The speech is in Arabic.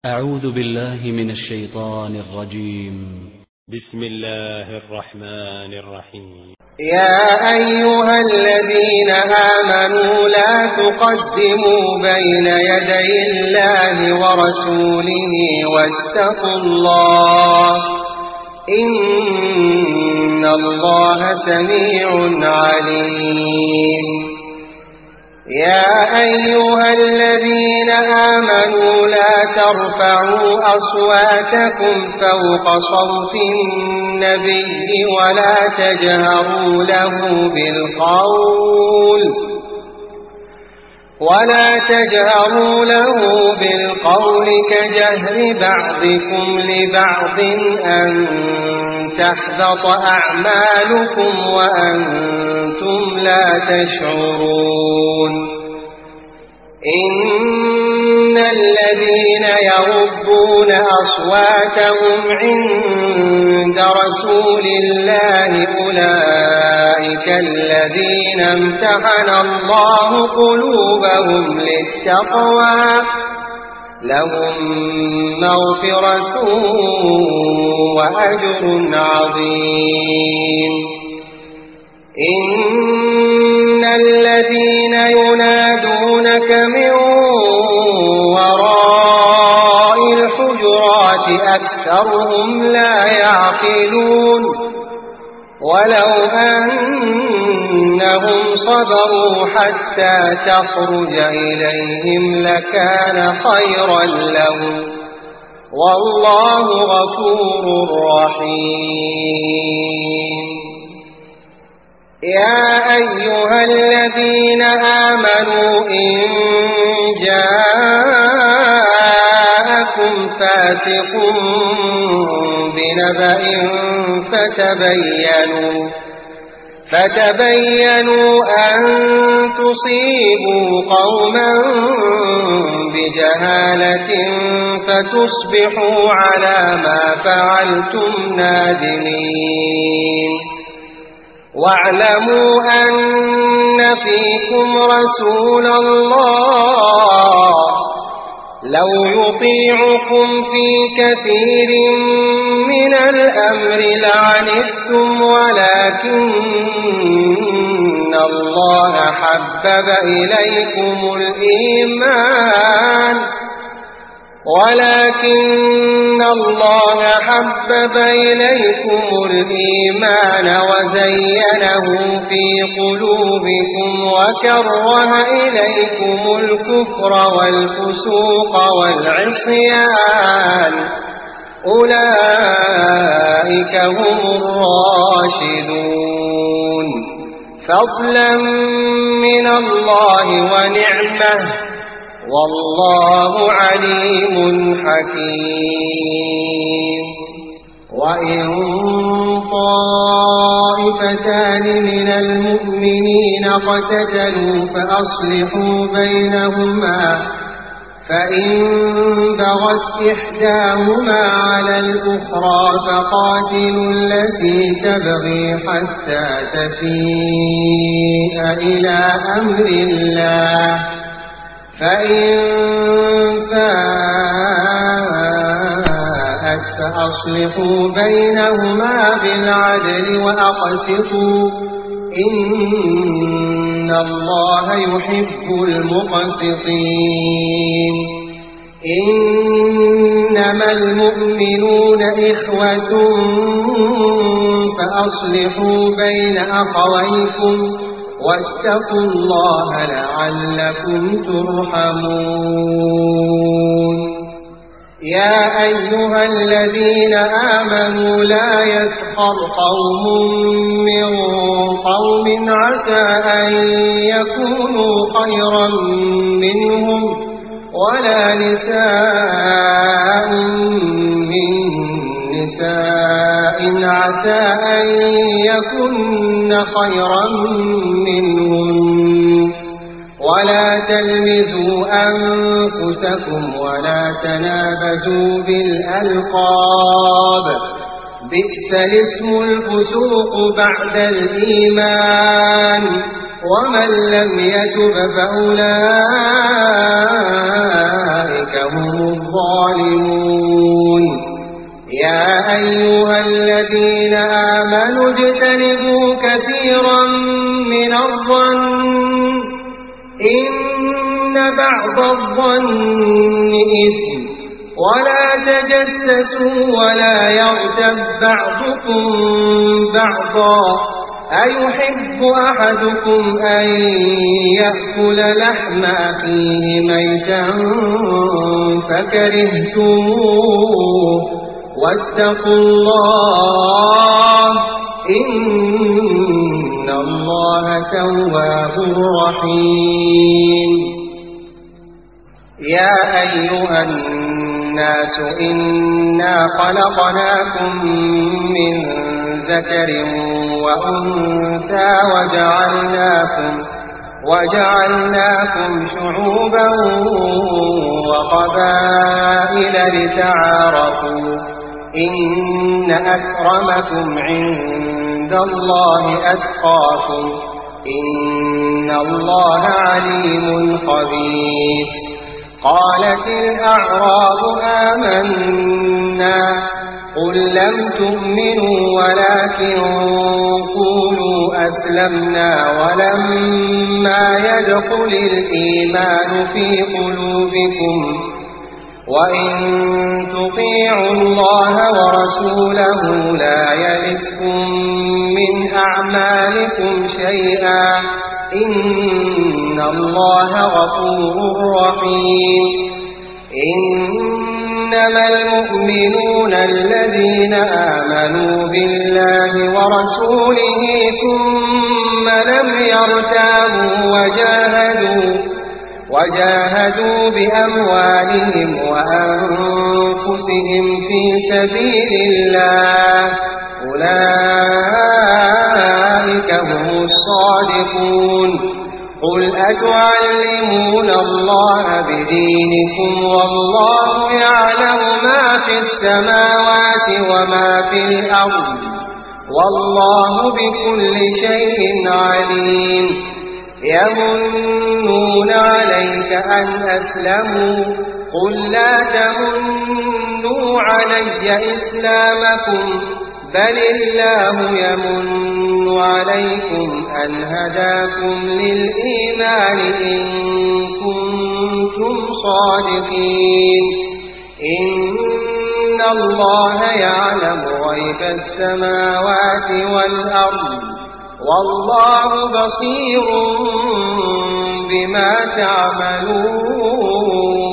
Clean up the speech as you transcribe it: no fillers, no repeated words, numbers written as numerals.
أعوذ بالله من الشيطان الرجيم. بسم الله الرحمن الرحيم. يا أيها الذين آمنوا لا تقدموا بين يدي الله ورسوله واتقوا الله إن الله سميع عليم. يا أيها الذين آمنوا لا ترفعوا أصواتكم فوق صوت النبي ولا تجهروا له بالقول كجهر بعضكم لبعض أن تحبط أعمالكم وأنتم لا تشعرون. إن الذين يغضون أصواتهم عند رسول الله أولئك الذين امتحن الله قلوبهم للتقوى لهم مغفرة وأجر عظيم. إن الذين ينادونك من وراء الحجرات أكثرهم لا يعقلون ولو أنهم صبروا حتى تخرج إليهم لكان خيرا لهم والله غفور رحيم. يا أيها الذين آمنوا إن جاءكم فاسق بنبأ فتبينوا أن تصيبوا قوما بجهالة فتصبحوا على ما فعلتم نادمين. واعلموا أن فيكم رسول الله لو يطيعكم في كثير من الأمر لعنتم ولكن الله حبب إليكم الإيمان وزينه في قلوبكم وكره إليكم الكفر والفسوق والعصيان أولئك هم الراشدون فضلا من الله ونعمه والله عليم حكيم. وإن طائفتان من المؤمنين اقتتلوا فأصلحوا بينهما فإن بغت إحداهما على الأخرى فقاتلوا التي تبغي حتى تفيء إلى أمر الله فإن فاءت فأصلحوا بينهما بالعدل وأقسطوا إن الله يحب المقسطين. إنما المؤمنون إخوة فأصلحوا بين أخويكم واتقوا الله لعلكم ترحمون. يا أيها الذين آمنوا لا يسخر قوم من قوم عسى أن يكونوا خيرا منهم ولا نساء من نساء عسى أن يكن خيرا منهم ولا تلمزوا أنفسكم ولا تنابزوا بالألقاب بئس الاسم الفسوق بعد الإيمان ومن لم يتب فأولئك أولئك هم الظالمون. يا أيها الذين آمنوا اجتنبوا كثيرا من الظن إن بعض الظن إثم ولا تجسسوا ولا يغتب بعضكم بعضا أيحب أحدكم أن يأكل لحم أخيه ميتا فكرهتموه واتقوا الله إن الله تواب رحيم. يا أيها الناس إنا خلقناكم من ذكر وأنثى وجعلناكم شعوبا وقبائل لتعارفوا إن أكرمكم عند الله أتقاكم إن الله عليم خبير. قالت الأعراب آمنا قل لم تؤمنوا ولكن قولوا أسلمنا ولما يدخل الإيمان في قلوبكم وإن تطيعوا الله ورسوله لا يلتكم من أعمالكم شيئا إن الله غفور رحيم. إنما المؤمنون الذين آمنوا بالله ورسوله ثم لم يرتابوا وجاهدوا بأموالهم وأنفسهم في سبيل الله أولئك هم الصادقون. قل أتعلمون الله بدينكم والله يعلم ما في السماوات وما في الأرض والله بكل شيء عليم. يمنون عليك أن أسلموا قل لا تمنوا علي إسلامكم بل الله يمن عليكم أن هداكم للإيمان إن كنتم صادقين. إن الله يعلم غيب السماوات والأرض والله بصير بما تعملون.